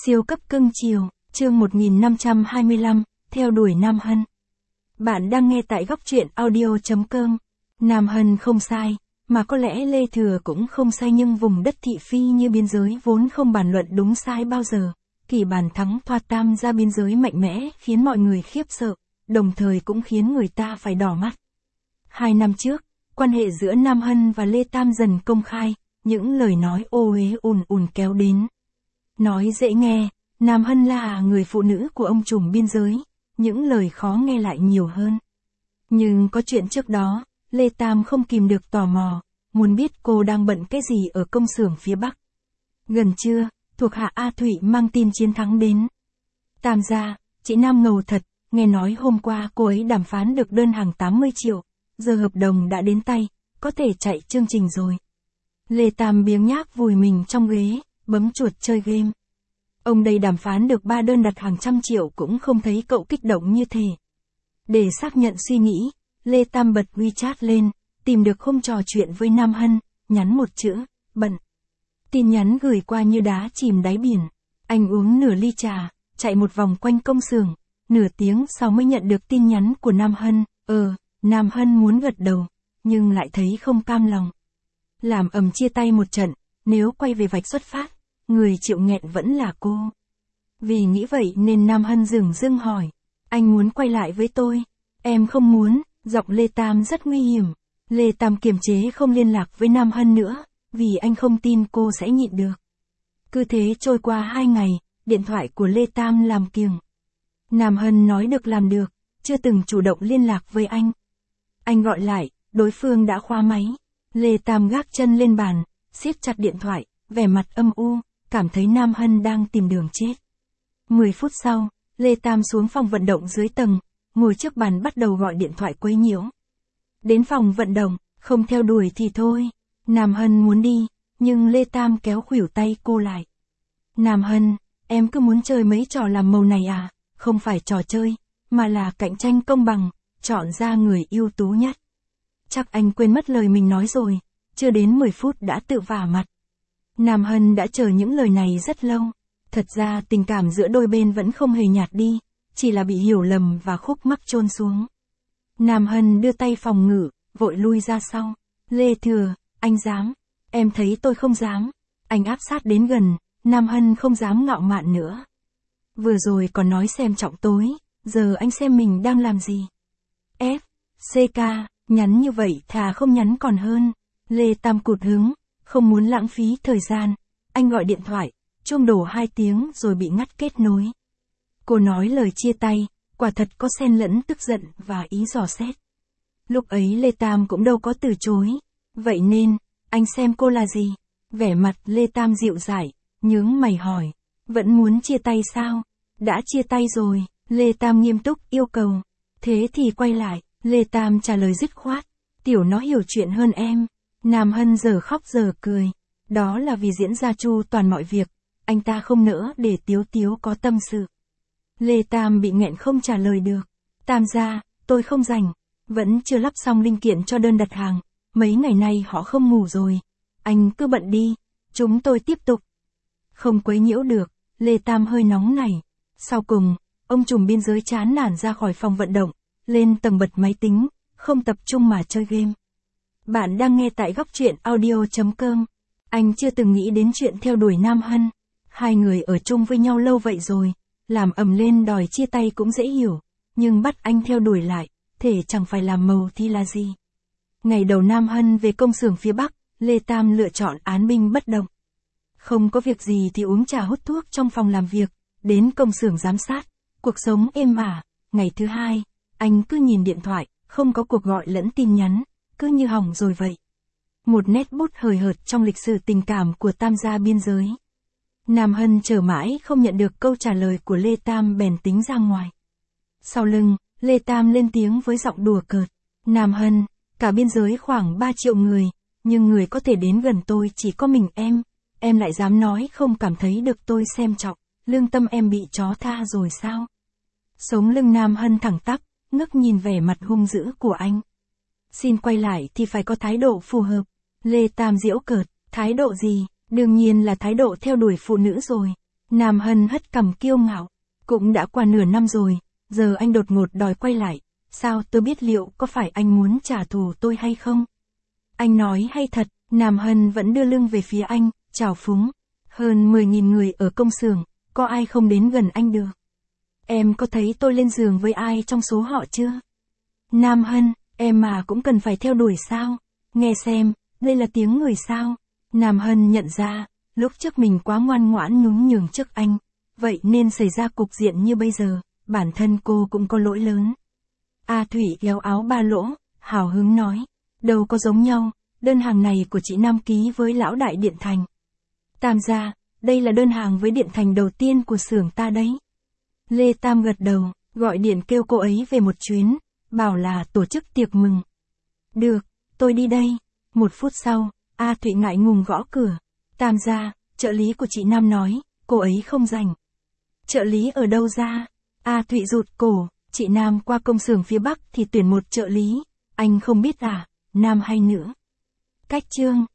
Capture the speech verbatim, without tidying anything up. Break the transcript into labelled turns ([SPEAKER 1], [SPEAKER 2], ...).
[SPEAKER 1] Siêu cấp cưng chiều, chương một nghìn năm trăm hai mươi lăm, theo đuổi Nam Hân. Bạn đang nghe tại góc truyện audio chấm com. Nam Hân không sai, mà có lẽ Lê Thừa cũng không sai, nhưng vùng đất thị phi như biên giới vốn không bàn luận đúng sai bao giờ. Kỳ bàn thắng thoa tam ra biên giới mạnh mẽ khiến mọi người khiếp sợ, đồng thời cũng khiến người ta phải đỏ mắt. Hai năm trước, quan hệ giữa Nam Hân và Lê Tam dần công khai, những lời nói ô uế ùn ùn kéo đến. Nói dễ nghe, Nam Hân là người phụ nữ của ông trùm biên giới, những lời khó nghe lại nhiều hơn. Nhưng có chuyện trước đó, Lê Tam không kìm được tò mò, muốn biết cô đang bận cái gì ở công xưởng phía Bắc. Gần trưa, thuộc hạ A Thụy mang tin chiến thắng đến. Tam gia, chị Nam ngầu thật, nghe nói hôm qua cô ấy đàm phán được đơn hàng tám mươi triệu, giờ hợp đồng đã đến tay, có thể chạy chương trình rồi. Lê Tam biếng nhác vùi mình trong ghế, bấm chuột chơi game. Ông đây đàm phán được ba đơn đặt hàng trăm triệu cũng không thấy cậu kích động như thế. Để xác nhận suy nghĩ, Lê Tam bật WeChat lên, tìm được hôm trò chuyện với Nam Hân, nhắn một chữ, bận. Tin nhắn gửi qua như đá chìm đáy biển. Anh uống nửa ly trà, chạy một vòng quanh công xưởng, nửa tiếng sau mới nhận được tin nhắn của Nam Hân. Ờ, Nam Hân muốn gật đầu, nhưng lại thấy không cam lòng. Làm ầm chia tay một trận, nếu quay về vạch xuất phát, người chịu nghẹn vẫn là cô. Vì nghĩ vậy nên Nam Hân dửng dưng hỏi, anh muốn quay lại với tôi? Em không muốn. Giọng Lê Tam rất nguy hiểm. Lê Tam kiềm chế không liên lạc với Nam Hân nữa, vì anh không tin cô sẽ nhịn được. Cứ thế trôi qua hai ngày, điện thoại của Lê Tam làm kiềng. Nam Hân nói được làm được, chưa từng chủ động liên lạc với anh. Anh gọi lại, đối phương đã khóa máy. Lê Tam gác chân lên bàn, siết chặt điện thoại, vẻ mặt âm u, cảm thấy Nam Hân đang tìm đường chết. Mười phút sau, Lê Tam xuống phòng vận động dưới tầng, ngồi trước bàn bắt đầu gọi điện thoại quấy nhiễu. Đến phòng vận động, không theo đuổi thì thôi. Nam Hân muốn đi, nhưng Lê Tam kéo khuỷu tay cô lại. Nam Hân, em cứ muốn chơi mấy trò làm màu này à? Không phải trò chơi, mà là cạnh tranh công bằng, chọn ra người ưu tú nhất. Chắc anh quên mất lời mình nói rồi, chưa đến mười phút đã tự vả mặt. Nam Hân đã chờ những lời này rất lâu. Thật ra tình cảm giữa đôi bên vẫn không hề nhạt đi, chỉ là bị hiểu lầm và khúc mắc chôn xuống. Nam Hân đưa tay phòng ngự, vội lui ra sau. Lê Thừa, anh dám. Em thấy tôi không dám. Anh áp sát đến gần, Nam Hân không dám ngạo mạn nữa. Vừa rồi còn nói xem trọng tối, giờ anh xem mình đang làm gì. F, C K, nhắn như vậy thà không nhắn còn hơn. Lê Tam cụt hứng, không muốn lãng phí thời gian. Anh gọi điện thoại, chuông đổ hai tiếng rồi bị ngắt kết nối. Cô nói lời chia tay, quả thật có xen lẫn tức giận và ý dò xét. Lúc ấy Lê Tam cũng đâu có từ chối. Vậy nên, anh xem cô là gì? Vẻ mặt Lê Tam dịu dãi, nhướng mày hỏi. Vẫn muốn chia tay sao? Đã chia tay rồi, Lê Tam nghiêm túc yêu cầu. Thế thì quay lại, Lê Tam trả lời dứt khoát. Tiểu nó hiểu chuyện hơn em. Nam Hân giờ khóc giờ cười. Đó là vì diễn ra chu toàn mọi việc, anh ta không nỡ để Tiếu Tiếu có tâm sự. Lê Tam bị nghẹn không trả lời được. Tam gia, tôi không rảnh, vẫn chưa lắp xong linh kiện cho đơn đặt hàng, mấy ngày nay họ không ngủ rồi. Anh cứ bận đi, chúng tôi tiếp tục. Không quấy nhiễu được, Lê Tam hơi nóng nảy. Sau cùng, ông trùm biên giới chán nản ra khỏi phòng vận động, lên tầng bật máy tính, không tập trung mà chơi game. Bạn đang nghe tại góc truyện audio chấm com. Anh chưa từng nghĩ đến chuyện theo đuổi Nam Hân. Hai người ở chung với nhau lâu vậy rồi, làm ầm lên đòi chia tay cũng dễ hiểu, nhưng bắt anh theo đuổi lại, thể chẳng phải làm màu thì là gì. Ngày đầu Nam Hân về công xưởng phía Bắc, Lê Tam lựa chọn án binh bất động. Không có việc gì thì uống trà hút thuốc trong phòng làm việc, đến công xưởng giám sát, cuộc sống êm ả. Ngày thứ hai, anh cứ nhìn điện thoại, không có cuộc gọi lẫn tin nhắn, cứ như hỏng rồi vậy. Một nét bút hời hợt trong lịch sử tình cảm của Tam gia biên giới. Nam Hân chờ mãi không nhận được câu trả lời của Lê Tam bèn tính ra ngoài. Sau lưng, Lê Tam lên tiếng với giọng đùa cợt. Nam Hân, cả biên giới khoảng ba triệu người, nhưng người có thể đến gần tôi chỉ có mình em. Em lại dám nói không cảm thấy được tôi xem trọng, lương tâm em bị chó tha rồi sao? Sống lưng Nam Hân thẳng tắp, ngước nhìn vẻ mặt hung dữ của anh. Xin quay lại thì phải có thái độ phù hợp. Lê Tam giễu cợt, thái độ gì? Đương nhiên là thái độ theo đuổi phụ nữ rồi. Nam Hân hất cằm kiêu ngạo. Cũng đã qua nửa năm rồi, giờ anh đột ngột đòi quay lại. Sao tôi biết liệu có phải anh muốn trả thù tôi hay không? Anh nói hay thật, Nam Hân vẫn đưa lưng về phía anh, trào phúng. Hơn mười nghìn người ở công xưởng, có ai không đến gần anh được? Em có thấy tôi lên giường với ai trong số họ chưa? Nam Hân, em mà cũng cần phải theo đuổi sao? Nghe xem, đây là tiếng người sao? Nam Hân nhận ra, lúc trước mình quá ngoan ngoãn nhún nhường trước anh. Vậy nên xảy ra cục diện như bây giờ, bản thân cô cũng có lỗi lớn. A Thủy kéo áo ba lỗ, hào hứng nói. Đâu có giống nhau, đơn hàng này của chị Nam ký với lão đại Điện Thành. Tam gia, đây là đơn hàng với Điện Thành đầu tiên của xưởng ta đấy. Lê Tam gật đầu, gọi điện kêu cô ấy về một chuyến, bảo là tổ chức tiệc mừng. Được, tôi đi đây. Một phút sau, A Thụy ngại ngùng gõ cửa. Tam gia, trợ lý của chị Nam nói, cô ấy không rảnh. Trợ lý ở đâu ra? A Thụy rụt cổ, chị Nam qua công xưởng phía Bắc thì tuyển một trợ lý. Anh không biết à, nam hay nữ? Cách chương.